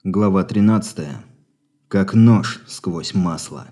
Глава 13. Как нож сквозь масло.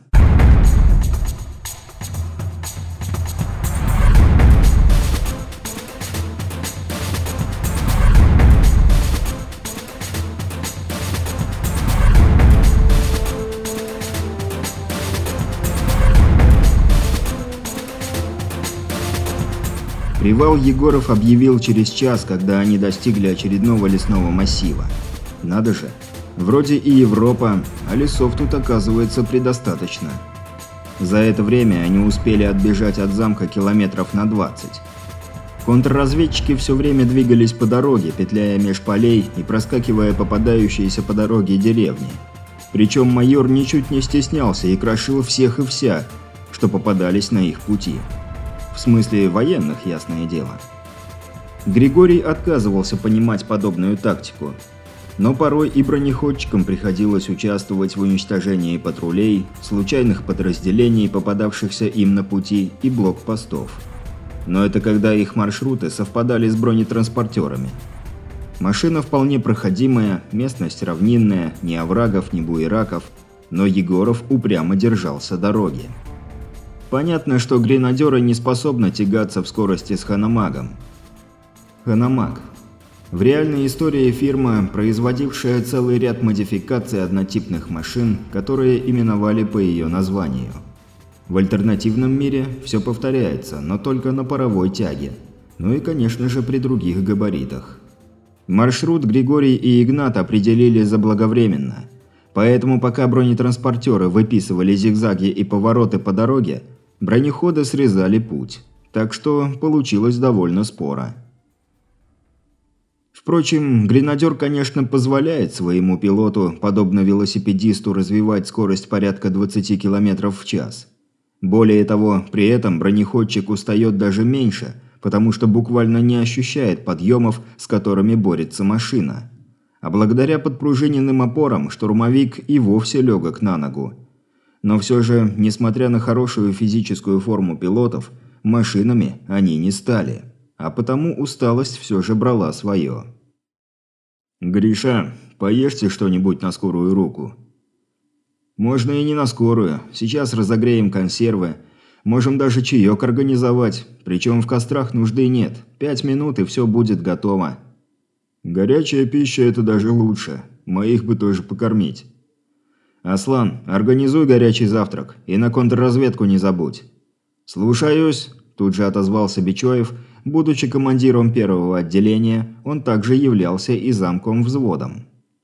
Привал Егоров объявил через час, когда они достигли очередного лесного массива. Надо же, вроде и Европа, а лесов тут оказывается предостаточно. За это время они успели отбежать от замка километров на 20. Контрразведчики все время двигались по дороге, петляя меж полей и проскакивая попадающиеся по дороге деревни. Причем майор ничуть не стеснялся и крошил всех и вся, что попадались на их пути. В смысле военных, ясное дело. Григорий отказывался понимать подобную тактику. Но порой и бронеходчикам приходилось участвовать в уничтожении патрулей, случайных подразделений, попадавшихся им на пути, и блокпостов. Но это когда их маршруты совпадали с бронетранспортерами. Машина вполне проходимая, местность равнинная, ни оврагов, ни буераков, но Егоров упрямо держался дороги. Понятно, что гренадеры не способны тягаться в скорости с Ханамагом. Ханамаг. В реальной истории фирма, производившая целый ряд модификаций однотипных машин, которые именовали по ее названию. В альтернативном мире все повторяется, но только на паровой тяге. Ну и, конечно же, при других габаритах. Маршрут Григорий и Игнат определили заблаговременно. Поэтому пока бронетранспортеры выписывали зигзаги и повороты по дороге, бронеходы срезали путь. Так что получилось довольно споро. Впрочем, гренадер, конечно, позволяет своему пилоту, подобно велосипедисту, развивать скорость порядка 20 км в час. Более того, при этом бронеходчик устает даже меньше, потому что буквально не ощущает подъемов, с которыми борется машина. А благодаря подпружиненным опорам штурмовик и вовсе легок на ногу. Но все же, несмотря на хорошую физическую форму пилотов, машинами они не стали. А потому усталость все же брала свое. «Гриша, поешьте что-нибудь на скорую руку». «Можно и не на скорую. Сейчас разогреем консервы. Можем даже чаек организовать. Причем в кострах нужды нет. 5 минут и все будет готово». «Горячая пища – это даже лучше. Моих бы тоже покормить». «Аслан, организуй горячий завтрак и на контрразведку не забудь». «Слушаюсь», – тут же отозвался Бичоев. Будучи командиром первого отделения, он также являлся и замком взводом.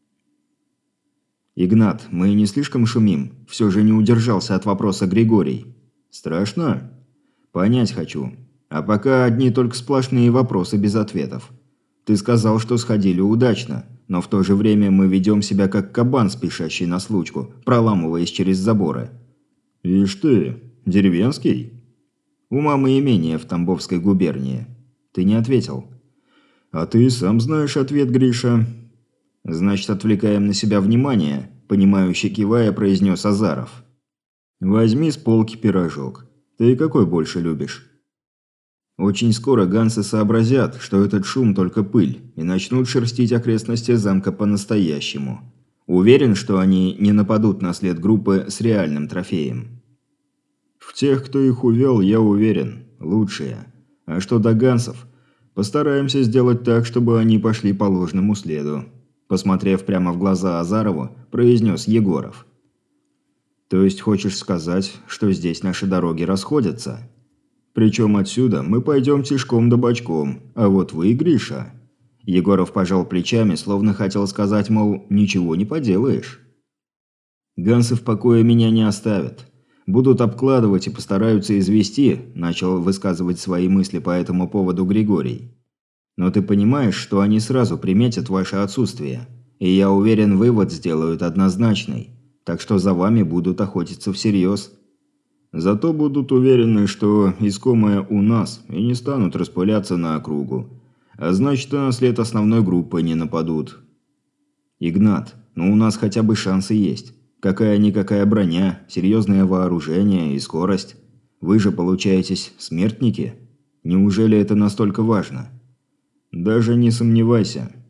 «Игнат, мы не слишком шумим?» – все же не удержался от вопроса Григорий. «Страшно?» «Понять хочу. А пока одни только сплошные вопросы без ответов. Ты сказал, что сходили удачно, но в то же время мы ведем себя как кабан, спешащий на случку, проламываясь через заборы». «Ишь ты, деревенский?» «У мамы имение в Тамбовской губернии». «Ты не ответил». «А ты сам знаешь ответ, Гриша». «Значит, отвлекаем на себя внимание», – понимающе кивая, произнес Азаров. «Возьми с полки пирожок. Ты какой больше любишь?» Очень скоро гансы сообразят, что этот шум только пыль, и начнут шерстить окрестности замка по-настоящему. Уверен, что они не нападут на след группы с реальным трофеем. В тех, кто их увел, я уверен, лучшие. А что до гансов, постараемся сделать так, чтобы они пошли по ложному следу. Посмотрев прямо в глаза Азарову, произнес Егоров. То есть хочешь сказать, что здесь наши дороги расходятся? Причем отсюда мы пойдем тишком да бочком, а вот вы, Гриша... Егоров пожал плечами, словно хотел сказать, мол, ничего не поделаешь. Гансы в покое меня не оставят. Будут обкладывать и постараются извести, начал высказывать свои мысли по этому поводу Григорий. Но ты понимаешь, что они сразу приметят ваше отсутствие. И я уверен, вывод сделают однозначный. Так что за вами будут охотиться всерьез. Зато будут уверены, что искомое у нас, и не станут распыляться на округу. А значит, на след основной группы не нападут. Игнат, ну у нас хотя бы шансы есть. Какая-никакая броня, серьезное вооружение и скорость. Вы же получаетесь смертники. Неужели это настолько важно? Даже не сомневайся.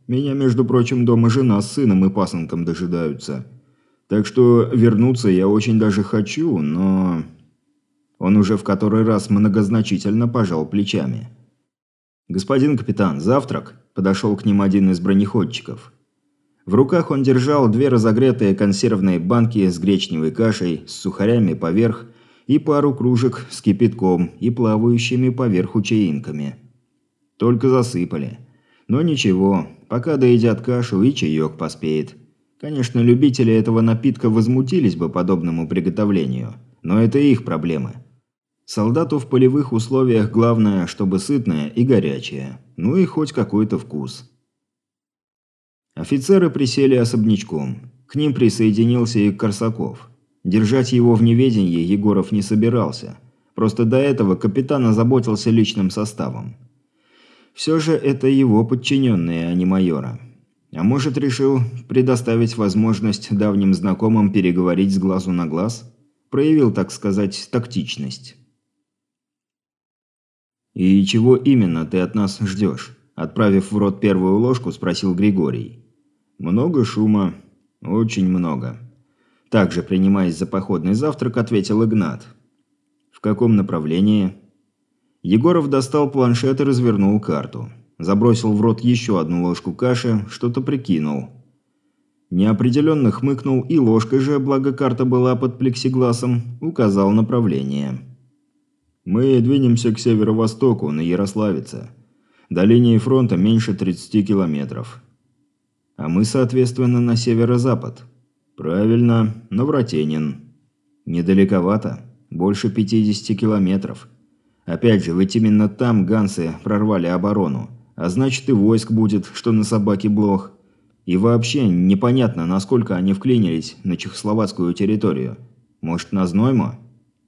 Меня, между прочим, дома жена с сыном и пасынком дожидаются. Так что вернуться я очень даже хочу, но...» Он уже в который раз многозначительно пожал плечами. «Господин капитан, завтрак?» – подошел к ним один из бронеходчиков. В руках он держал 2 разогретые консервные банки с гречневой кашей, с сухарями поверх и пару кружек с кипятком и плавающими поверху чаинками. Только засыпали. Но ничего, пока доедят кашу и чаек поспеет. Конечно, любители этого напитка возмутились бы подобному приготовлению, но это их проблемы. Солдату в полевых условиях главное, чтобы сытное и горячее. Ну и хоть какой-то вкус. Офицеры присели особнячком. К ним присоединился и Корсаков. Держать его в неведении Егоров не собирался. Просто до этого капитан озаботился личным составом. Все же это его подчиненные, а не майора. А может, решил предоставить возможность давним знакомым переговорить с глазу на глаз? Проявил, так сказать, тактичность. «И чего именно ты от нас ждешь?» Отправив в рот первую ложку, спросил Григорий. «Много шума. Очень много». Также, принимаясь за походный завтрак, ответил Игнат. «В каком направлении?» Егоров достал планшет и развернул карту. Забросил в рот еще одну ложку каши, что-то прикинул. Неопределенно хмыкнул и ложкой же, благо карта была под плексигласом, указал направление. «Мы двинемся к северо-востоку, на Ярославице. До линии фронта меньше 30 километров. А мы, соответственно, на северо-запад. Правильно, Новротенин. Недалековато, больше 50 километров. Опять же, ведь именно там гансы прорвали оборону. А значит, и войск будет, что на собаке блох. И вообще, непонятно, насколько они вклинились на чехословацкую территорию. Может, на Зноймо?»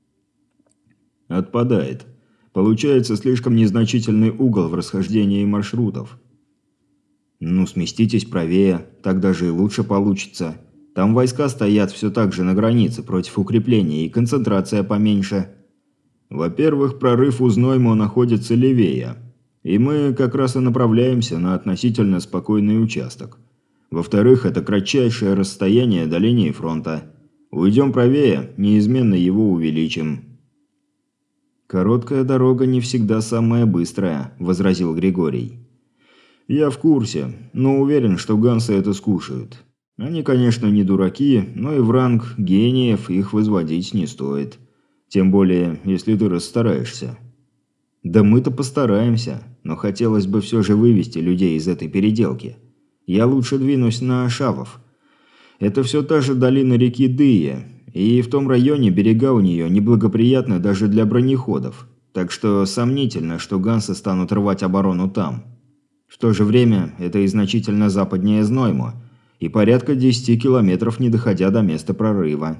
«Отпадает. Получается слишком незначительный угол в расхождении маршрутов». «Ну, сместитесь правее, так даже и лучше получится. Там войска стоят все так же на границе против укрепления и концентрация поменьше». «Во-первых, прорыв у Зноймо находится левее, и мы как раз и направляемся на относительно спокойный участок. Во-вторых, это кратчайшее расстояние до линии фронта. Уйдем правее, неизменно его увеличим». «Короткая дорога не всегда самая быстрая», – возразил Григорий. «Я в курсе, но уверен, что гансы это скушают. Они, конечно, не дураки, но и в ранг гениев их возводить не стоит. Тем более, если ты расстараешься». «Да мы-то постараемся, но хотелось бы все же вывести людей из этой переделки. Я лучше двинусь на Шавов. Это все та же долина реки Дыя, и в том районе берега у нее неблагоприятны даже для бронеходов, так что сомнительно, что гансы станут рвать оборону там. В то же время это и значительно западнее Зноймо, и порядка 10 километров не доходя до места прорыва».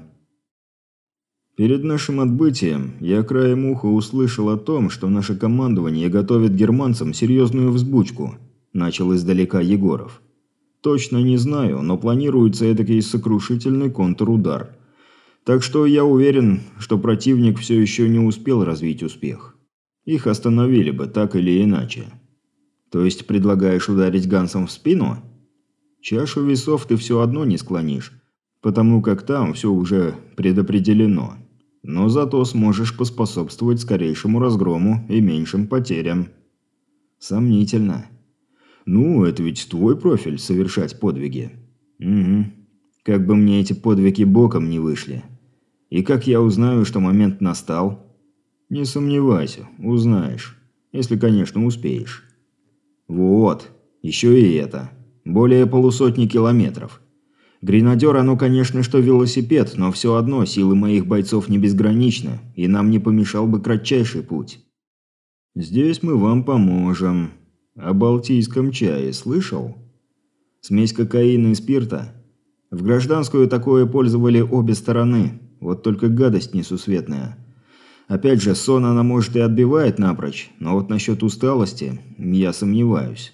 «Перед нашим отбытием я краем уха услышал о том, что наше командование готовит германцам серьезную взбучку», – начал издалека Егоров. «Точно не знаю, но планируется эдакий сокрушительный контрудар. Так что я уверен, что противник все еще не успел развить успех. Их остановили бы так или иначе». «То есть предлагаешь ударить гансам в спину?» «Чашу весов ты все одно не склонишь, потому как там все уже предопределено. Но зато сможешь поспособствовать скорейшему разгрому и меньшим потерям». «Сомнительно». «Ну, это ведь твой профиль – совершать подвиги». «Угу. Как бы мне эти подвиги боком не вышли. И как я узнаю, что момент настал?» «Не сомневайся, узнаешь. Если, конечно, успеешь». «Вот. Еще и это. Более полусотни километров. Гренадер, оно, конечно, что велосипед, но все одно силы моих бойцов не безграничны, и нам не помешал бы кратчайший путь». «Здесь мы вам поможем. О балтийском чае слышал?» «Смесь кокаина и спирта. В гражданскую такое пользовали обе стороны, вот только гадость несусветная. Опять же, сон она, может, и отбивает напрочь, но вот насчет усталости я сомневаюсь».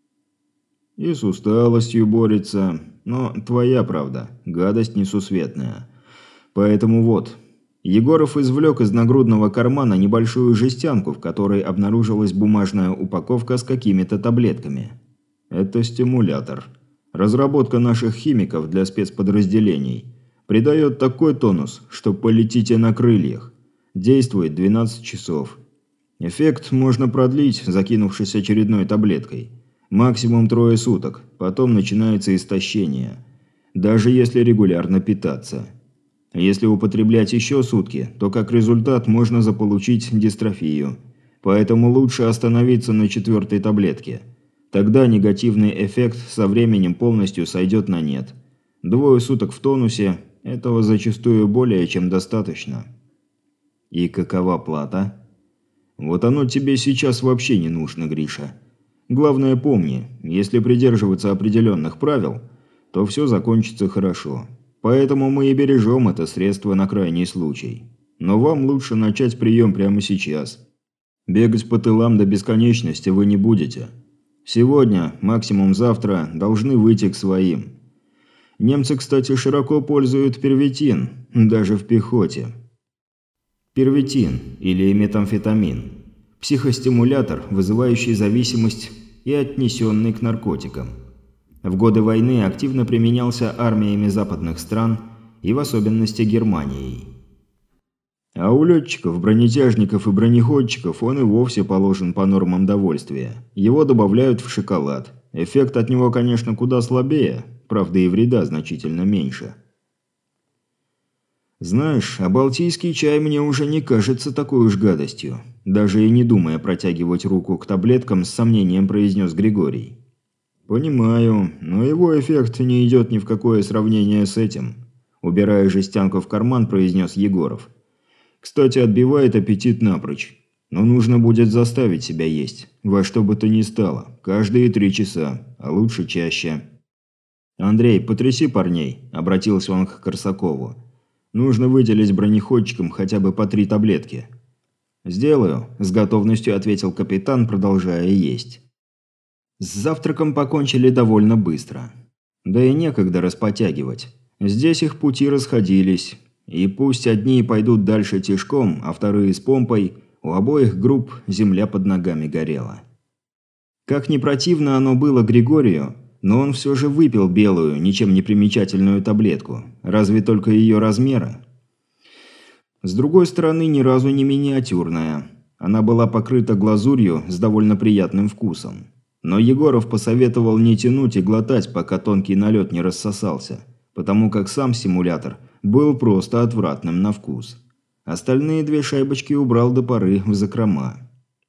«И с усталостью борется, но твоя правда, гадость несусветная. Поэтому вот». Егоров извлек из нагрудного кармана небольшую жестянку, в которой обнаружилась бумажная упаковка с какими-то таблетками. Это стимулятор. Разработка наших химиков для спецподразделений. Придает такой тонус, что полетите на крыльях. Действует 12 часов. Эффект можно продлить, закинувшись очередной таблеткой. Максимум 3 суток, потом начинается истощение. Даже если регулярно питаться. Если употреблять еще сутки, то как результат можно заполучить дистрофию. Поэтому лучше остановиться на 4-й таблетке. Тогда негативный эффект со временем полностью сойдет на нет. 2 суток в тонусе – этого зачастую более чем достаточно. И какова плата? Вот оно тебе сейчас вообще не нужно, Гриша. Главное помни, если придерживаться определенных правил, то все закончится хорошо. Поэтому мы и бережем это средство на крайний случай. Но вам лучше начать прием прямо сейчас. Бегать по тылам до бесконечности вы не будете. Сегодня, максимум завтра, должны выйти к своим. Немцы, кстати, широко пользуют первитин, даже в пехоте. Первитин, или метамфетамин. Психостимулятор, вызывающий зависимость и отнесенный к наркотикам. В годы войны активно применялся армиями западных стран и в особенности Германией. А у летчиков, бронетяжников и бронеходчиков он и вовсе положен по нормам довольствия. Его добавляют в шоколад. Эффект от него, конечно, куда слабее, правда и вреда значительно меньше. Знаешь, а балтийский чай мне уже не кажется такой уж гадостью. Даже и не думая протягивать руку к таблеткам, с сомнением произнес Григорий. «Понимаю, но его эффект не идет ни в какое сравнение с этим», – убирая жестянку в карман, произнес Егоров. «Кстати, отбивает аппетит напрочь. Но нужно будет заставить себя есть, во что бы то ни стало, каждые 3 часа, а лучше чаще». «Андрей, потряси парней», – обратился он к Корсакову. «Нужно выделить бронеходчикам хотя бы по 3 таблетки». «Сделаю», – с готовностью ответил капитан, продолжая есть. С завтраком покончили довольно быстро. Да и некогда распотягивать. Здесь их пути расходились. И пусть одни пойдут дальше тишком, а вторые с помпой, у обоих групп земля под ногами горела. Как ни противно оно было Григорию, но он все же выпил белую, ничем не примечательную таблетку. Разве только ее размера? С другой стороны, ни разу не миниатюрная. Она была покрыта глазурью с довольно приятным вкусом. Но Егоров посоветовал не тянуть и глотать, пока тонкий налет не рассосался, потому как сам симулятор был просто отвратным на вкус. Остальные 2 шайбочки убрал до поры в закрома.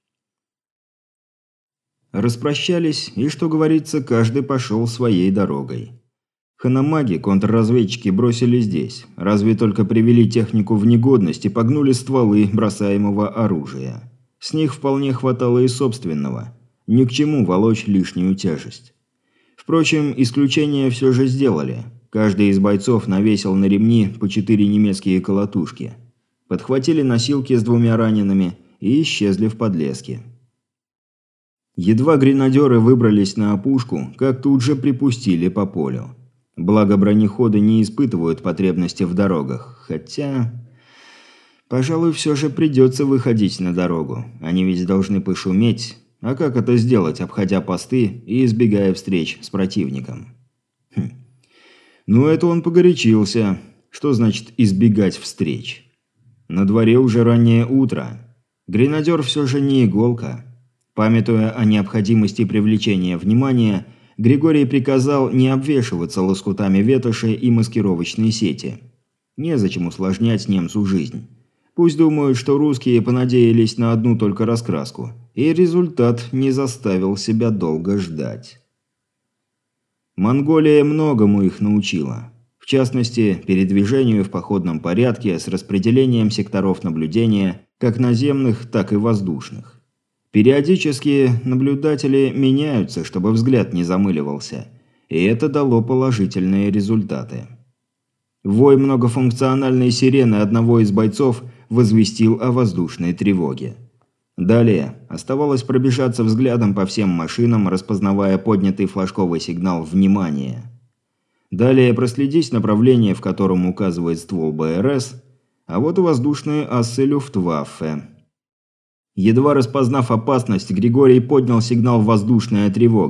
Распрощались, и, что говорится, каждый пошел своей дорогой. Ханамаги контрразведчики бросили здесь, разве только привели технику в негодность и погнули стволы бросаемого оружия. С них вполне хватало и собственного. Ни к чему волочь лишнюю тяжесть. Впрочем, исключение все же сделали. Каждый из бойцов навесил на ремни по 4 немецкие колотушки. Подхватили носилки с 2 ранеными и исчезли в подлеске. Едва гренадеры выбрались на опушку, как тут же припустили по полю. Благо бронеходы не испытывают потребности в дорогах, хотя... Пожалуй, все же придется выходить на дорогу. Они ведь должны пошуметь. А как это сделать, обходя посты и избегая встреч с противником? Ну, это он погорячился. Что значит избегать встреч? На дворе уже раннее утро. Гренадер все же не иголка. Памятуя о необходимости привлечения внимания, Григорий приказал не обвешиваться лоскутами ветоши и маскировочной сети. Незачем усложнять немцу жизнь. Пусть думают, что русские понадеялись на одну только раскраску, и результат не заставил себя долго ждать. Монголия многому их научила. В частности, передвижению в походном порядке с распределением секторов наблюдения, как наземных, так и воздушных. Периодически наблюдатели меняются, чтобы взгляд не замыливался, и это дало положительные результаты. Вой многофункциональной сирены одного из бойцов возвестил о воздушной тревоге. Далее оставалось пробежаться взглядом по всем машинам, распознавая поднятый флажковый сигнал «Внимание». Далее проследить направление, в котором указывает ствол БРС, а вот и воздушные асы Люфтваффе. Едва распознав опасность, Григорий поднял сигнал «Воздушная тревога»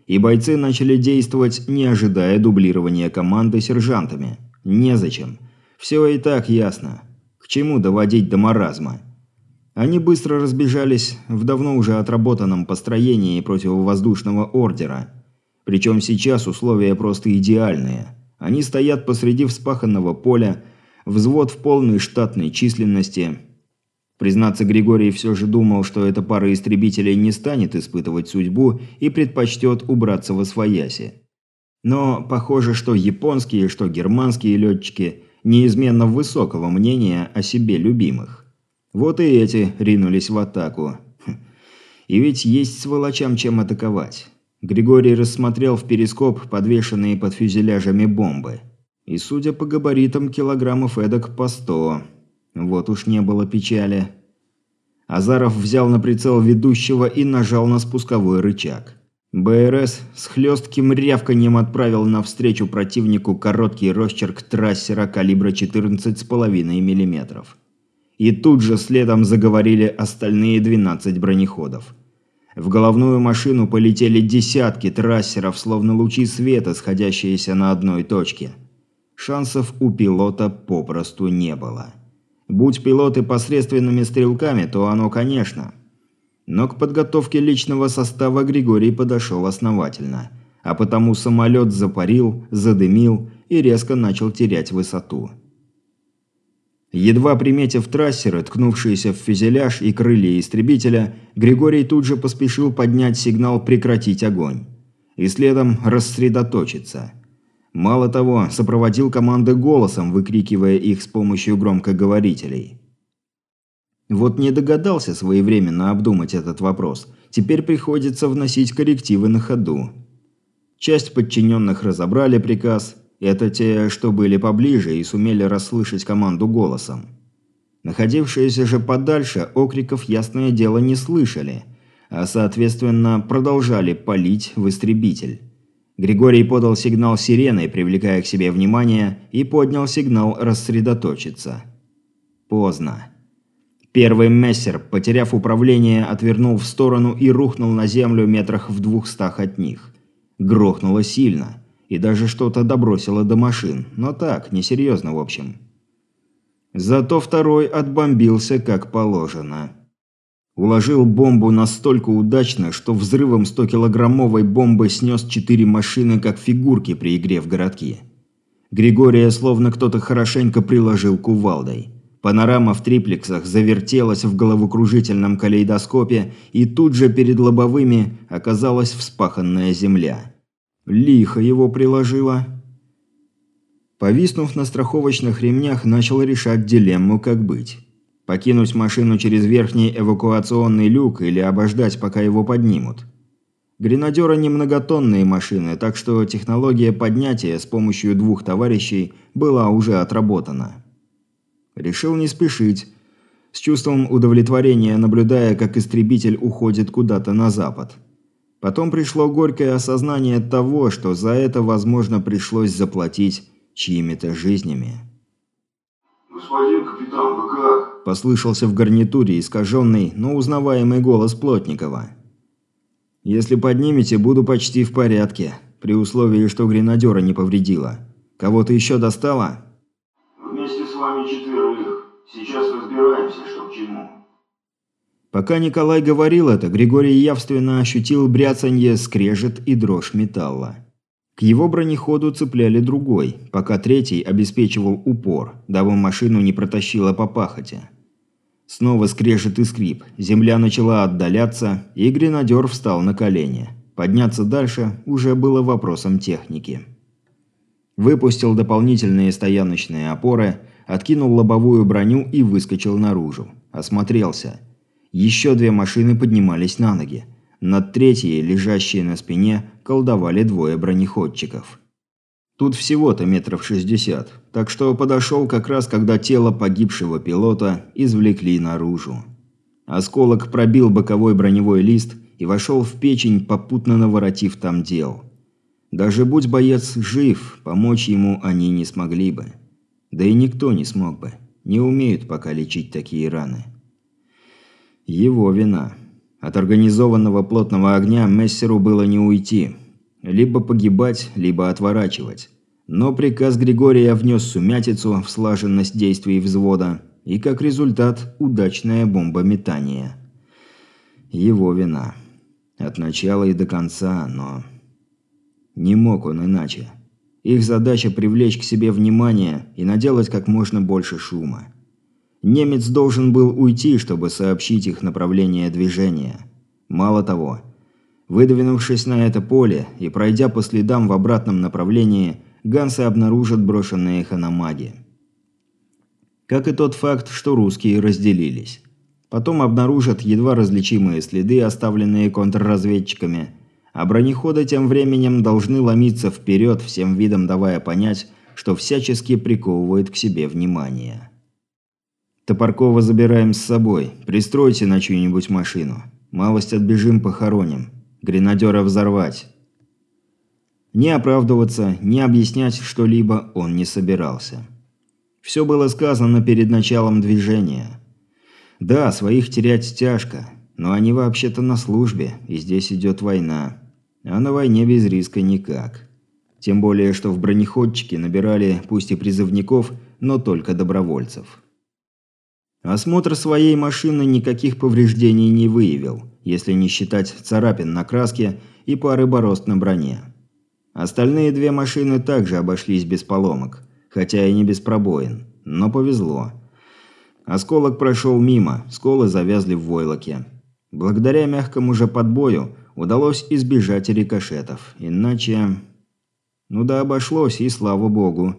И бойцы начали действовать, не ожидая дублирования команды сержантами. Незачем. Все и так ясно. К чему доводить до маразма? Они быстро разбежались в давно уже отработанном построении противовоздушного ордера. Причем сейчас условия просто идеальные. Они стоят посреди вспаханного поля, взвод в полной штатной численности. Признаться, Григорий все же думал, что эта пара истребителей не станет испытывать судьбу и предпочтет убраться восвояси. Но похоже, что японские, что германские летчики неизменно высокого мнения о себе любимых. Вот и эти ринулись в атаку. И ведь есть сволочам чем атаковать. Григорий рассмотрел в перископ подвешенные под фюзеляжами бомбы. И, судя по габаритам, килограммов эдак по 100. Вот уж не было печали. Азаров взял на прицел ведущего и нажал на спусковой рычаг. БРС с хлестким рявканьем отправил навстречу противнику короткий росчерк трассера калибра 14,5 мм. И тут же следом заговорили остальные 12 бронеходов. В головную машину полетели десятки трассеров, словно лучи света, сходящиеся на одной точке. Шансов у пилота попросту не было. Будь пилоты посредственными стрелками, то оно, конечно. Но к подготовке личного состава Григорий подошел основательно, а потому самолет запарил, задымил и резко начал терять высоту. Едва приметив трассеры, ткнувшиеся в фюзеляж и крылья истребителя, Григорий тут же поспешил поднять сигнал «прекратить огонь» и следом рассредоточиться. Мало того, сопроводил команды голосом, выкрикивая их с помощью громкоговорителей. Вот не догадался своевременно обдумать этот вопрос. Теперь приходится вносить коррективы на ходу. Часть подчиненных разобрали приказ. Это те, что были поближе и сумели расслышать команду голосом. Находившиеся же подальше окриков, ясное дело, не слышали, а соответственно продолжали палить в истребитель. Григорий подал сигнал сиреной, привлекая к себе внимание, и поднял сигнал рассредоточиться. Поздно. Первый мессер, потеряв управление, отвернул в сторону и рухнул на землю метрах в 200 от них. Грохнуло сильно, и даже что-то добросило до машин, но так, несерьезно в общем. Зато второй отбомбился как положено. Уложил бомбу настолько удачно, что взрывом 100-килограммовой бомбы снес 4 машины, как фигурки при игре в городки. Григория словно кто-то хорошенько приложил кувалдой. Панорама в триплексах завертелась в головокружительном калейдоскопе, и тут же перед лобовыми оказалась вспаханная земля. Лихо его приложило. Повиснув на страховочных ремнях, начал решать дилемму, как быть. Покинуть машину через верхний эвакуационный люк или обождать, пока его поднимут. Гренадеры не многотонные машины, так что технология поднятия с помощью 2 товарищей была уже отработана. Решил не спешить, с чувством удовлетворения наблюдая, как истребитель уходит куда-то на запад. Потом пришло горькое осознание того, что за это, возможно, пришлось заплатить чьими-то жизнями. «Господин капитан, вы как?» – послышался в гарнитуре искаженный, но узнаваемый голос Плотникова. «Если поднимете, буду почти в порядке, при условии, что гренадера не повредило. Кого-то еще достало?» «Вместе с вами 4. Сейчас разбираемся, что к чему». Пока Николай говорил это, Григорий явственно ощутил бряцанье, скрежет и дрожь металла. К его бронеходу цепляли другой, пока третий обеспечивал упор, дабы машину не протащило по пахоте. Снова скрежет и скрип, земля начала отдаляться, и гренадер встал на колени. Подняться дальше уже было вопросом техники. Выпустил дополнительные стояночные опоры, откинул лобовую броню и выскочил наружу. Осмотрелся. Еще 2 машины поднимались на ноги. Над третьей, лежащей на спине, колдовали 2 бронеходчиков. Тут всего-то метров 60, так что подошел как раз, когда тело погибшего пилота извлекли наружу. Осколок пробил боковой броневой лист и вошел в печень, попутно наворотив там дел. Даже будь боец жив, помочь ему они не смогли бы. Да и никто не смог бы. Не умеют пока лечить такие раны. Его вина. От организованного плотного огня мессеру было не уйти. Либо погибать, либо отворачивать. Но приказ Григория внес сумятицу в слаженность действий взвода, и как результат – удачное бомбометание. Его вина. От начала и до конца, но... Не мог он иначе. Их задача – привлечь к себе внимание и наделать как можно больше шума. Немец должен был уйти, чтобы сообщить их направление движения. Мало того, выдвинувшись на это поле и пройдя по следам в обратном направлении, гансы обнаружат брошенные ханамаги. Как и тот факт, что русские разделились. Потом обнаружат едва различимые следы, оставленные контрразведчиками, а бронеходы тем временем должны ломиться вперед, всем видом давая понять, что всячески приковывают к себе внимание. «Топоркова забираем с собой. Пристройте на чью-нибудь машину. Малость отбежим, похороним. Гренадера взорвать». Ни оправдываться, ни объяснять что-либо он не собирался. Все было сказано перед началом движения. Да, своих терять тяжко, но они вообще-то на службе, и здесь идет война. А на войне без риска никак. Тем более, что в бронеходчики набирали пусть и призывников, но только добровольцев. Осмотр своей машины никаких повреждений не выявил, если не считать царапин на краске и пары борозд на броне. Остальные две машины также обошлись без поломок, хотя и не без пробоин, но повезло. Осколок прошел мимо, сколы завязли в войлоке. Благодаря мягкому же подбою удалось избежать рикошетов, иначе... Ну да обошлось, и слава богу.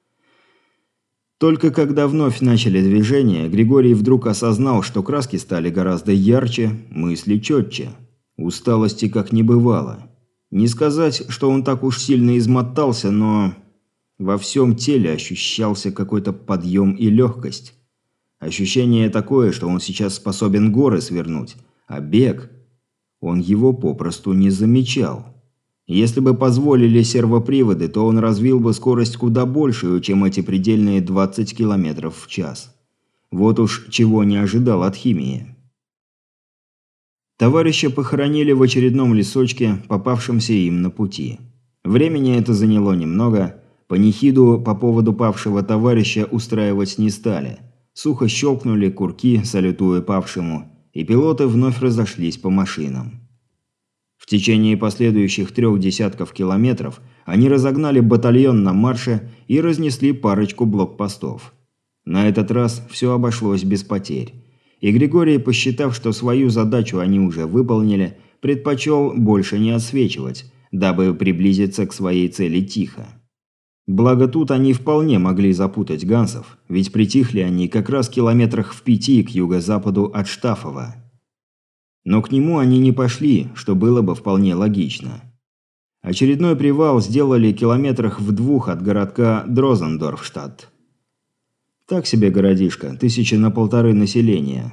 Только когда вновь начали движение, Григорий вдруг осознал, что краски стали гораздо ярче, мысли четче. Усталости как не бывало. Не сказать, что он так уж сильно измотался, но... Во всем теле ощущался какой-то подъем и легкость. Ощущение такое, что он сейчас способен горы свернуть, а бег... Он его попросту не замечал. Если бы позволили сервоприводы, то он развил бы скорость куда большую, чем эти предельные 20 км в час. Вот уж чего не ожидал от химии. Товарища похоронили в очередном лесочке, попавшемся им на пути. Времени это заняло немного. Панихиду по поводу павшего товарища устраивать не стали. Сухо щелкнули курки, салютуя павшему, и пилоты вновь разошлись по машинам. В течение последующих 3 десятков километров они разогнали батальон на марше и разнесли парочку блокпостов. На этот раз все обошлось без потерь. И Григорий, посчитав, что свою задачу они уже выполнили, предпочел больше не отсвечивать, дабы приблизиться к своей цели тихо. Благо тут они вполне могли запутать гансов, ведь притихли они как раз километрах в 5 к юго-западу от Штафова. Но к нему они не пошли, что было бы вполне логично. Очередной привал сделали километрах в 2 от городка Дрозендорфштадт. Так себе городишко, 1,5 населения.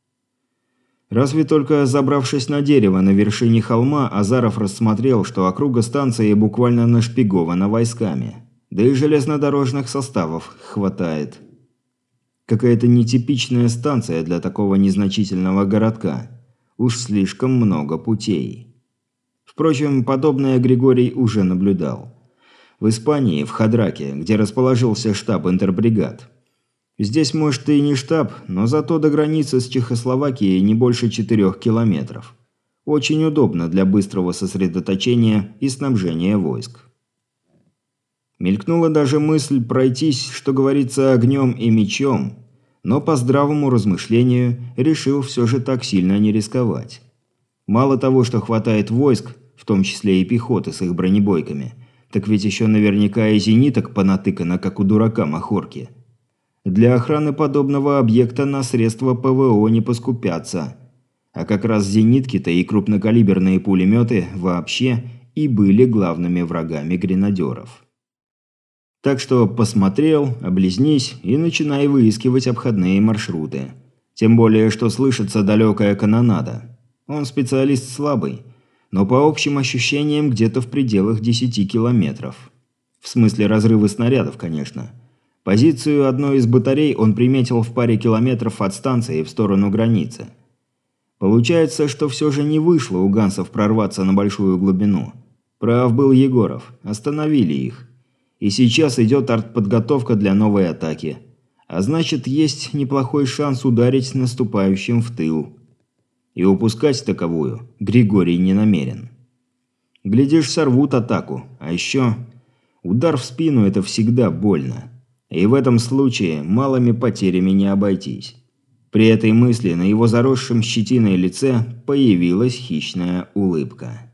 Разве только забравшись на дерево на вершине холма, Азаров рассмотрел, что округа станции буквально нашпигована войсками. Да и железнодорожных составов хватает. Какая-то нетипичная станция для такого незначительного городка. Уж слишком много путей. Впрочем, подобное Григорий уже наблюдал. В Испании, в Хадраке, где расположился штаб интербригад. Здесь, может, и не штаб, но зато до границы с Чехословакией не больше 4 километров. Очень удобно для быстрого сосредоточения и снабжения войск. Мелькнула даже мысль пройтись, что говорится, огнем и мечом, но по здравому размышлению решил все же так сильно не рисковать. Мало того, что хватает войск, в том числе и пехоты с их бронебойками, так ведь еще наверняка и зениток понатыкано, как у дурака махорки. Для охраны подобного объекта на средства ПВО не поскупятся. А как раз зенитки-то и крупнокалиберные пулеметы вообще и были главными врагами гренадеров. Так что посмотрел, облизнись и начинай выискивать обходные маршруты. Тем более, что слышится далекая канонада. Он специалист слабый, но по общим ощущениям где-то в пределах 10 километров. В смысле разрыва снарядов, конечно. Позицию одной из батарей он приметил в паре километров от станции в сторону границы. Получается, что все же не вышло у гансов прорваться на большую глубину. Прав был Егоров. Остановили их. И сейчас идет артподготовка для новой атаки. А значит, есть неплохой шанс ударить наступающим в тыл. И упускать таковую Григорий не намерен. Глядишь, сорвут атаку. А еще удар в спину – это всегда больно. И в этом случае малыми потерями не обойтись. При этой мысли на его заросшем щетиной лице появилась хищная улыбка.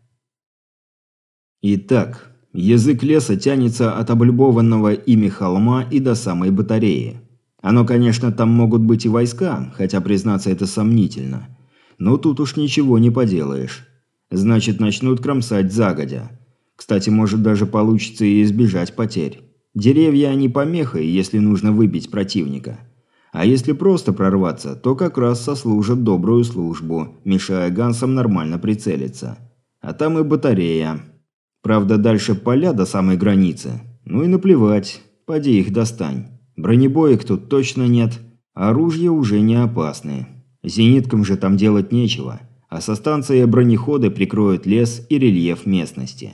Итак, язык леса тянется от облюбованного ими холма и до самой батареи. Оно, конечно, там могут быть и войска, хотя, признаться, это сомнительно. Но тут уж ничего не поделаешь. Значит, начнут кромсать загодя. Кстати, может, даже получится и избежать потерь. Деревья не помеха, если нужно выбить противника. А если просто прорваться, то как раз сослужат добрую службу, мешая гансам нормально прицелиться. А там и батарея. Правда, дальше поля до самой границы. Ну и наплевать, поди их достань. Бронебоек тут точно нет, а оружие уже не опасны. Зениткам же там делать нечего, а со станции бронеходы прикроют лес и рельеф местности.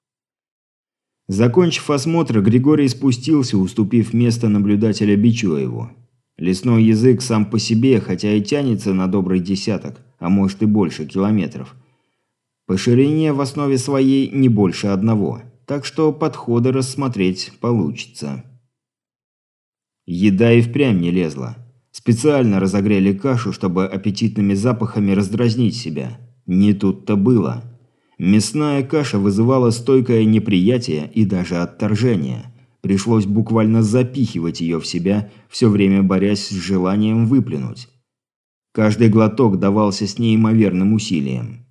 Закончив осмотр, Григорий спустился, уступив место наблюдателя Бичоеву. Лесной язык сам по себе, хотя и тянется на добрый десяток, а может и больше километров. По ширине в основе своей не больше одного, так что подходы рассмотреть получится. Еда и впрямь не лезла. Специально разогрели кашу, чтобы аппетитными запахами раздразнить себя. Не тут-то было. Мясная каша вызывала стойкое неприятие и даже отторжение. Пришлось буквально запихивать ее в себя, все время борясь с желанием выплюнуть. Каждый глоток давался с неимоверным усилием.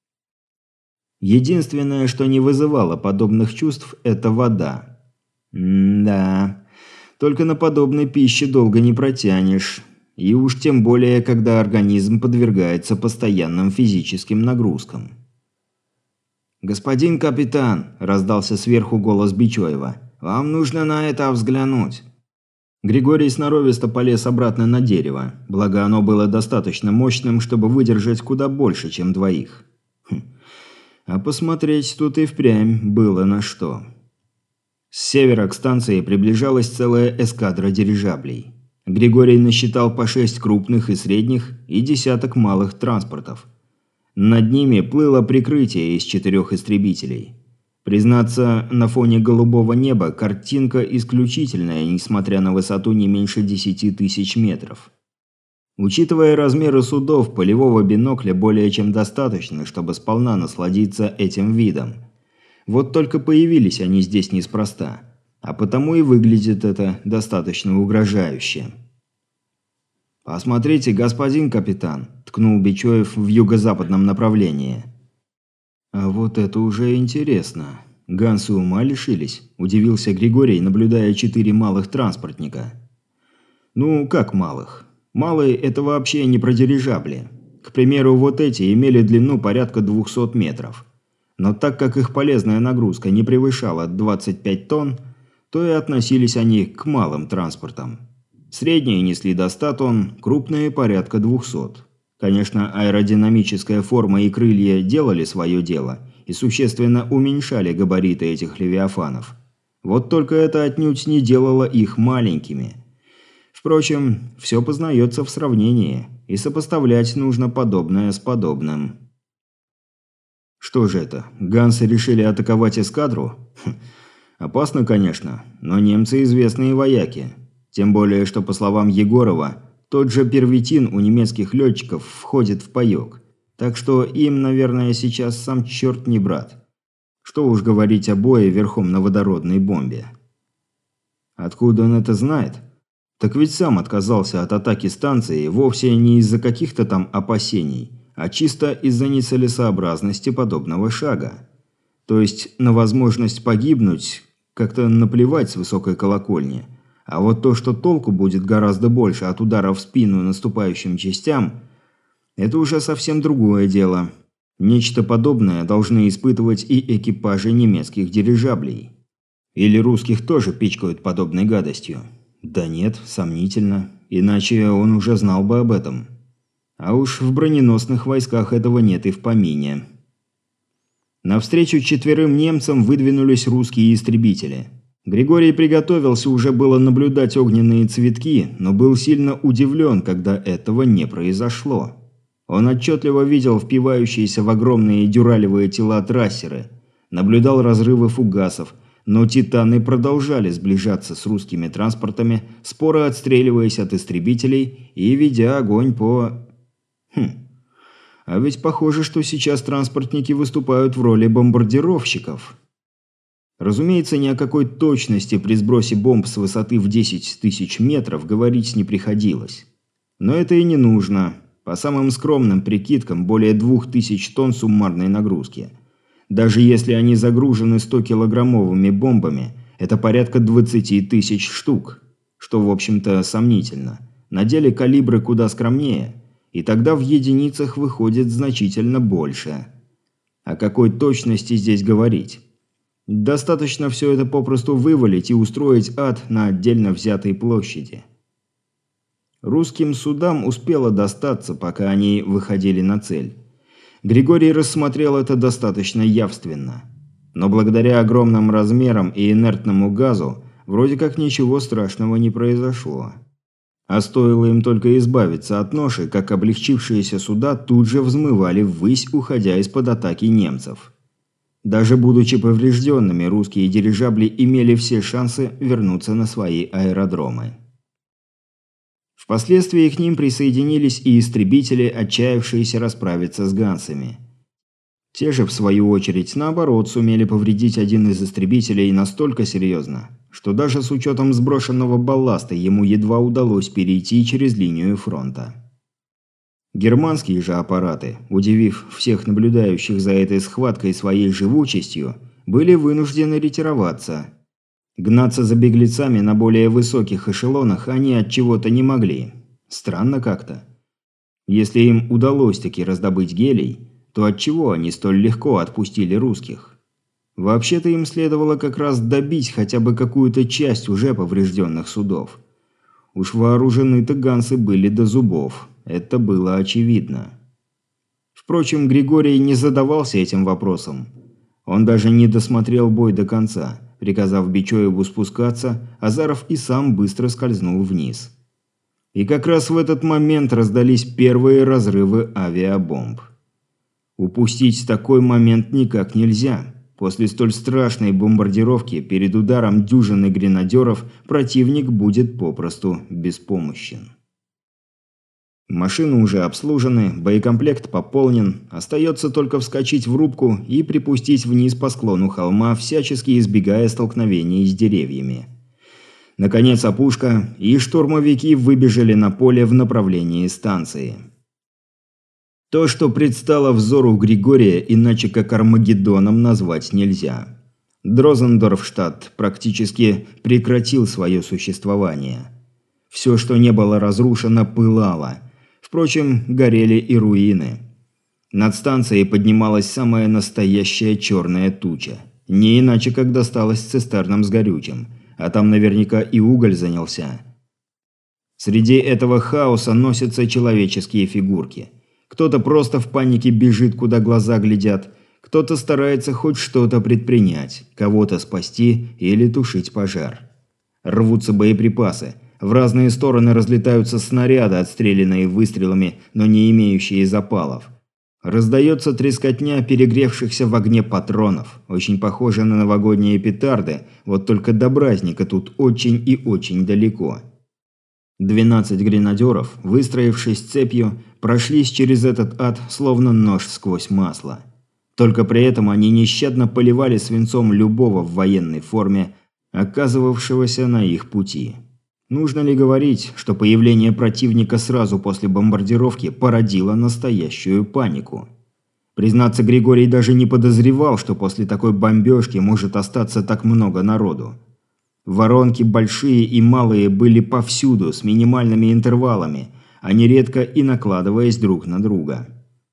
Единственное, что не вызывало подобных чувств – это вода. Да, только на подобной пище долго не протянешь. И уж тем более, когда организм подвергается постоянным физическим нагрузкам. «Господин капитан», – раздался сверху голос Бичоева, – «вам нужно на это взглянуть». Григорий сноровисто полез обратно на дерево, благо оно было достаточно мощным, чтобы выдержать куда больше, чем двоих. А посмотреть тут и впрямь было на что. С севера к станции приближалась целая эскадра дирижаблей. Григорий насчитал по 6 крупных и средних и десяток малых транспортов. Над ними плыло прикрытие из 4 истребителей. Признаться, на фоне голубого неба картинка исключительная, несмотря на высоту не меньше 10 тысяч метров. Учитывая размеры судов, полевого бинокля более чем достаточно, чтобы сполна насладиться этим видом. Вот только появились они здесь неспроста, а потому и выглядит это достаточно угрожающе. «Посмотрите, господин капитан», – ткнул Бичоев в юго-западном направлении. «А вот это уже интересно. Гансы ума лишились», – удивился Григорий, наблюдая 4 малых транспортника. «Ну, как малых? Малые – это вообще не про дирижабли. К примеру, вот эти имели длину порядка 200 метров. Но так как их полезная нагрузка не превышала 25 тонн, то и относились они к малым транспортам. Средние несли до 100 тонн, крупные – порядка 200. Конечно, аэродинамическая форма и крылья делали свое дело и существенно уменьшали габариты этих левиафанов. Вот только это отнюдь не делало их маленькими. Впрочем, все познается в сравнении, и сопоставлять нужно подобное с подобным. Что же это, гансы решили атаковать эскадру? Опасно, конечно, но немцы известные вояки. Тем более, что, по словам Егорова, тот же первитин у немецких летчиков входит в паёк. Так что им, наверное, сейчас сам черт не брат. Что уж говорить о бое верхом на водородной бомбе. Откуда он это знает? Так ведь сам отказался от атаки станции вовсе не из-за каких-то там опасений, а чисто из-за нецелесообразности подобного шага. То есть на возможность погибнуть как-то наплевать с высокой колокольни. А вот то, что толку будет гораздо больше от удара в спину наступающим частям, это уже совсем другое дело. Нечто подобное должны испытывать и экипажи немецких дирижаблей. Или русских тоже пичкают подобной гадостью? Да нет, сомнительно. Иначе он уже знал бы об этом. А уж в броненосных войсках этого нет и в помине. Навстречу четверым немцам выдвинулись русские истребители. Григорий приготовился уже было наблюдать огненные цветки, но был сильно удивлен, когда этого не произошло. Он отчетливо видел впивающиеся в огромные дюралевые тела трассеры, наблюдал разрывы фугасов, но «Титаны» продолжали сближаться с русскими транспортами, споро отстреливаясь от истребителей и ведя огонь по... А ведь похоже, что сейчас транспортники выступают в роли бомбардировщиков. Разумеется, ни о какой точности при сбросе бомб с высоты в 10 тысяч метров говорить не приходилось. Но это и не нужно. По самым скромным прикидкам, более 2000 тонн суммарной нагрузки. Даже если они загружены 100-килограммовыми бомбами, это порядка 20 тысяч штук. Что, в общем-то, сомнительно. На деле калибры куда скромнее, и тогда в единицах выходит значительно больше. О какой точности здесь говорить? Достаточно все это попросту вывалить и устроить ад на отдельно взятой площади. Русским судам успело достаться, пока они выходили на цель. Григорий рассмотрел это достаточно явственно. Но благодаря огромным размерам и инертному газу, вроде как ничего страшного не произошло. А стоило им только избавиться от ноши, как облегчившиеся суда тут же взмывали ввысь, уходя из-под атаки немцев. Даже будучи поврежденными, русские дирижабли имели все шансы вернуться на свои аэродромы. Впоследствии к ним присоединились и истребители, отчаявшиеся расправиться с гансами. Те же, в свою очередь, наоборот, сумели повредить один из истребителей настолько серьезно, что даже с учетом сброшенного балласта ему едва удалось перейти через линию фронта. Германские же аппараты, удивив всех наблюдающих за этой схваткой своей живучестью, были вынуждены ретироваться. Гнаться за беглецами на более высоких эшелонах они от чего-то не могли. Странно как-то. Если им удалось таки раздобыть гелий, то отчего они столь легко отпустили русских? Вообще-то им следовало как раз добить хотя бы какую-то часть уже поврежденных судов. Уж вооружены-то гансы были до зубов. Это было очевидно. Впрочем, Григорий не задавался этим вопросом. Он даже не досмотрел бой до конца. Приказав Бичоеву спускаться, Азаров и сам быстро скользнул вниз. И как раз в этот момент раздались первые разрывы авиабомб. Упустить такой момент никак нельзя. После столь страшной бомбардировки перед ударом дюжины гренадеров противник будет попросту беспомощен. Машины уже обслужены, боекомплект пополнен, остается только вскочить в рубку и припустить вниз по склону холма, всячески избегая столкновений с деревьями. Наконец опушка, и штурмовики выбежали на поле в направлении станции. То, что предстало взору Григория, иначе как Армагеддоном назвать нельзя. Дрозендорфштадт практически прекратил свое существование. Все, что не было разрушено, пылало. Впрочем, горели и руины. Над станцией поднималась самая настоящая черная туча. Не иначе, как досталось цистернам с горючим. А там наверняка и уголь занялся. Среди этого хаоса носятся человеческие фигурки. Кто-то просто в панике бежит, куда глаза глядят. Кто-то старается хоть что-то предпринять, кого-то спасти или тушить пожар. Рвутся боеприпасы. В разные стороны разлетаются снаряды, отстрелянные выстрелами, но не имеющие запалов. Раздается трескотня перегревшихся в огне патронов, очень похоже на новогодние петарды, вот только до праздника тут очень и очень далеко. 12 гренадеров, выстроившись цепью, прошлись через этот ад, словно нож сквозь масло. Только при этом они нещадно поливали свинцом любого в военной форме, оказывавшегося на их пути. Нужно ли говорить, что появление противника сразу после бомбардировки породило настоящую панику? Признаться, Григорий даже не подозревал, что после такой бомбежки может остаться так много народу. Воронки большие и малые были повсюду, с минимальными интервалами, а нередко и накладываясь друг на друга.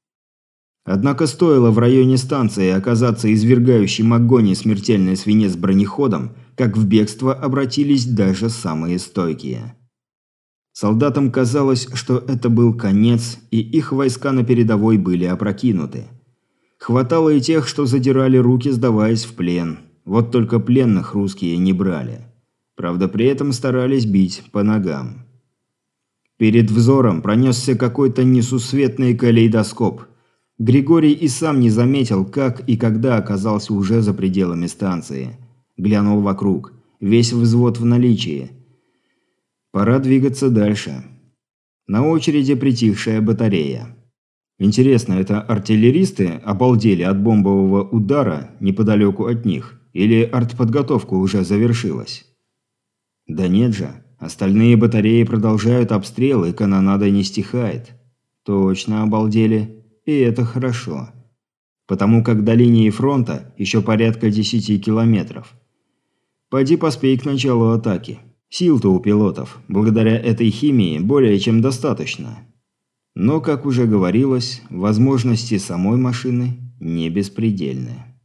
Однако стоило в районе станции оказаться извергающим огонь и смертельный свинец бронеходом, как в бегство обратились даже самые стойкие. Солдатам казалось, что это был конец, и их войска на передовой были опрокинуты. Хватало и тех, что задирали руки, сдаваясь в плен. Вот только пленных русские не брали. Правда, при этом старались бить по ногам. Перед взором пронесся какой-то несусветный калейдоскоп. Григорий и сам не заметил, как и когда оказался уже за пределами станции. Глянул вокруг. Весь взвод в наличии. Пора двигаться дальше. На очереди притихшая батарея. Интересно, это артиллеристы обалдели от бомбового удара неподалеку от них? Или артподготовка уже завершилась? Да нет же. Остальные батареи продолжают обстрел, и канонада не стихает. Точно обалдели. И это хорошо. Потому как до линии фронта еще порядка 10 километров. Пойди поспей к началу атаки. Сил-то у пилотов, благодаря этой химии, более чем достаточно. Но, как уже говорилось, возможности самой машины не беспредельны.